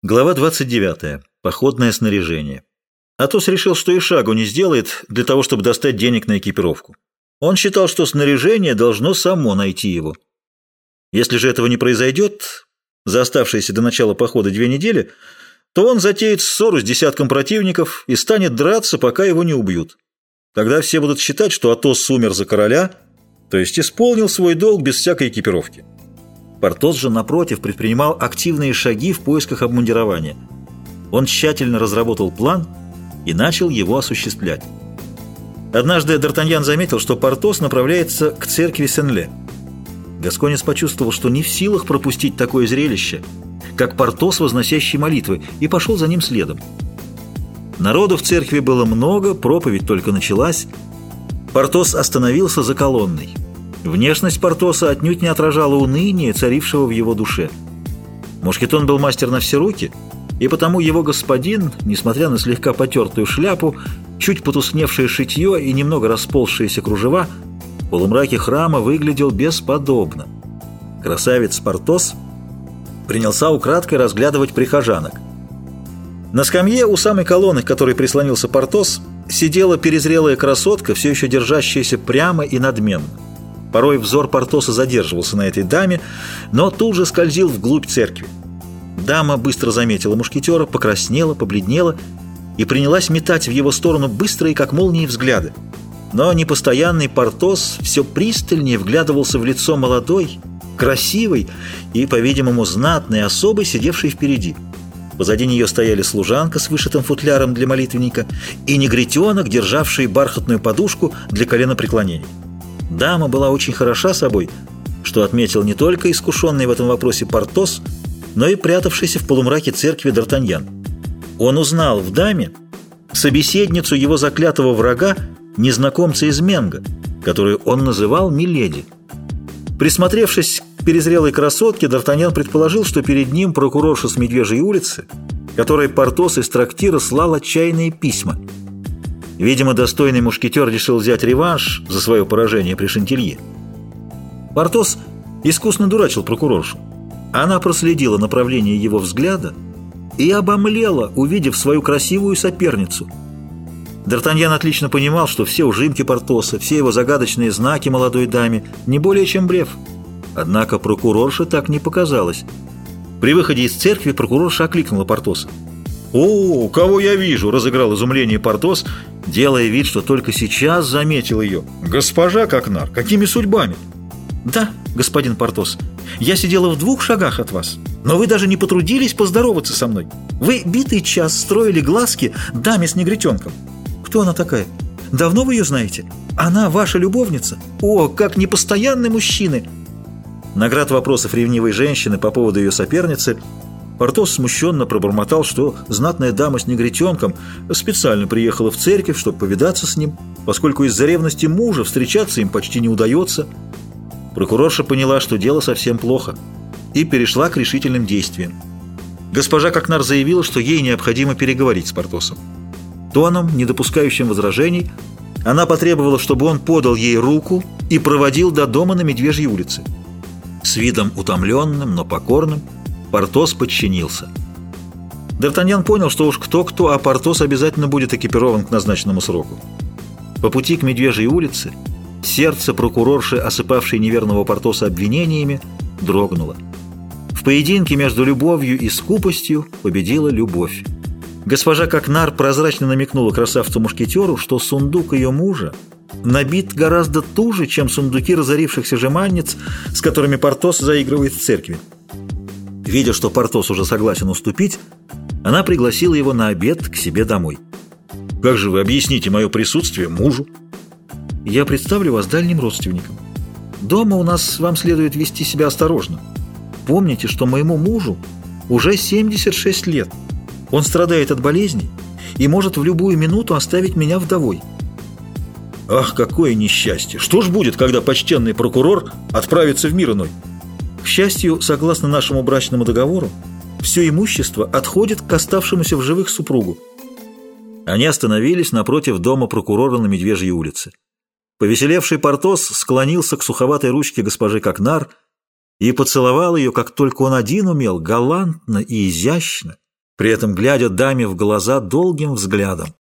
Глава 29. Походное снаряжение. Атос решил, что и шагу не сделает для того, чтобы достать денег на экипировку. Он считал, что снаряжение должно само найти его. Если же этого не произойдет, за оставшиеся до начала похода 2 недели, то он затеет ссору с десятком противников и станет драться, пока его не убьют. Тогда все будут считать, что Атос умер за короля, то есть исполнил свой долг без всякой экипировки. Портос же, напротив, предпринимал активные шаги в поисках обмундирования. Он тщательно разработал план и начал его осуществлять. Однажды Д'Артаньян заметил, что Портос направляется к церкви Сен-Ле. Гасконец почувствовал, что не в силах пропустить такое зрелище, как Портос, возносящий молитвы, и пошел за ним следом. Народу в церкви было много, проповедь только началась. Портос остановился за колонной. Внешность Портоса отнюдь не отражала уныния, царившего в его душе. Мушкетон был мастер на все руки, и потому его господин, несмотря на слегка потертую шляпу, чуть потускневшее шитье и немного расползшиеся кружева, в полумраке храма выглядел бесподобно. Красавец Портос принялся украдкой разглядывать прихожанок. На скамье у самой колонны, к которой прислонился Портос, сидела перезрелая красотка, все еще держащаяся прямо и надменно. Порой взор Портоса задерживался на этой даме, но тут же скользил вглубь церкви. Дама быстро заметила мушкетера, покраснела, побледнела и принялась метать в его сторону быстрые, как молнии, взгляды. Но непостоянный Портос все пристальнее вглядывался в лицо молодой, красивой и, по-видимому, знатной особы, сидевшей впереди. Позади нее стояли служанка с вышитым футляром для молитвенника и негритенок, державший бархатную подушку для коленопреклонений. Дама была очень хороша собой, что отметил не только искушенный в этом вопросе Портос, но и прятавшийся в полумраке церкви Д'Артаньян. Он узнал в даме собеседницу его заклятого врага, незнакомца из Менго, которую он называл Миледи. Присмотревшись к перезрелой красотке, Д'Артаньян предположил, что перед ним прокурорша с Медвежьей улицы, которой Портос из трактира слал отчаянные письма. Видимо, достойный мушкетер решил взять реванш за свое поражение при Шантилье. Портос искусно дурачил прокуроршу. Она проследила направление его взгляда и обомлела, увидев свою красивую соперницу. Д'Артаньян отлично понимал, что все ужимки Портоса, все его загадочные знаки молодой даме не более чем блеф. Однако прокурорша так не показалось. При выходе из церкви прокурорша окликнула Портоса. «О, кого я вижу!» – разыграл изумление Портос, делая вид, что только сейчас заметил ее. «Госпожа Кокнар, какими судьбами?» «Да, господин Портос, я сидела в 2 шагах от вас, но вы даже не потрудились поздороваться со мной. Вы битый час строили глазки даме с негритенком. Кто она такая? Давно вы ее знаете? Она ваша любовница? О, как непостоянны мужчины!» На град вопросов ревнивой женщины по поводу ее соперницы Портос смущенно пробормотал, что знатная дама с негритенком специально приехала в церковь, чтобы повидаться с ним, поскольку из-за ревности мужа встречаться им почти не удается. Прокурорша поняла, что дело совсем плохо, и перешла к решительным действиям. Госпожа Кокнар заявила, что ей необходимо переговорить с Портосом. Тоном, не допускающим возражений, она потребовала, чтобы он подал ей руку и проводил до дома на Медвежьей улице. С видом утомленным, но покорным Портос подчинился. Д'Артаньян понял, что уж кто-кто, а Портос обязательно будет экипирован к назначенному сроку. По пути к Медвежьей улице сердце прокурорши, осыпавшей неверного Портоса обвинениями, дрогнуло. В поединке между любовью и скупостью победила любовь. Госпожа Кокнар прозрачно намекнула красавцу-мушкетеру, что сундук ее мужа набит гораздо туже, чем сундуки разорившихся жеманниц, с которыми Портос заигрывает в церкви. Видя, что Портос уже согласен уступить, она пригласила его на обед к себе домой. «Как же вы объясните мое присутствие мужу?» «Я представлю вас дальним родственникам. Дома у нас вам следует вести себя осторожно. Помните, что моему мужу уже 76 лет. Он страдает от болезней и может в любую минуту оставить меня вдовой». «Ах, какое несчастье! Что ж будет, когда почтенный прокурор отправится в мир иной?» «К счастью, согласно нашему брачному договору, все имущество отходит к оставшемуся в живых супругу». Они остановились напротив дома прокурора на Медвежьей улице. Повеселевший Портос склонился к суховатой ручке госпожи Кокнар и поцеловал ее, как только он один умел, галантно и изящно, при этом глядя даме в глаза долгим взглядом.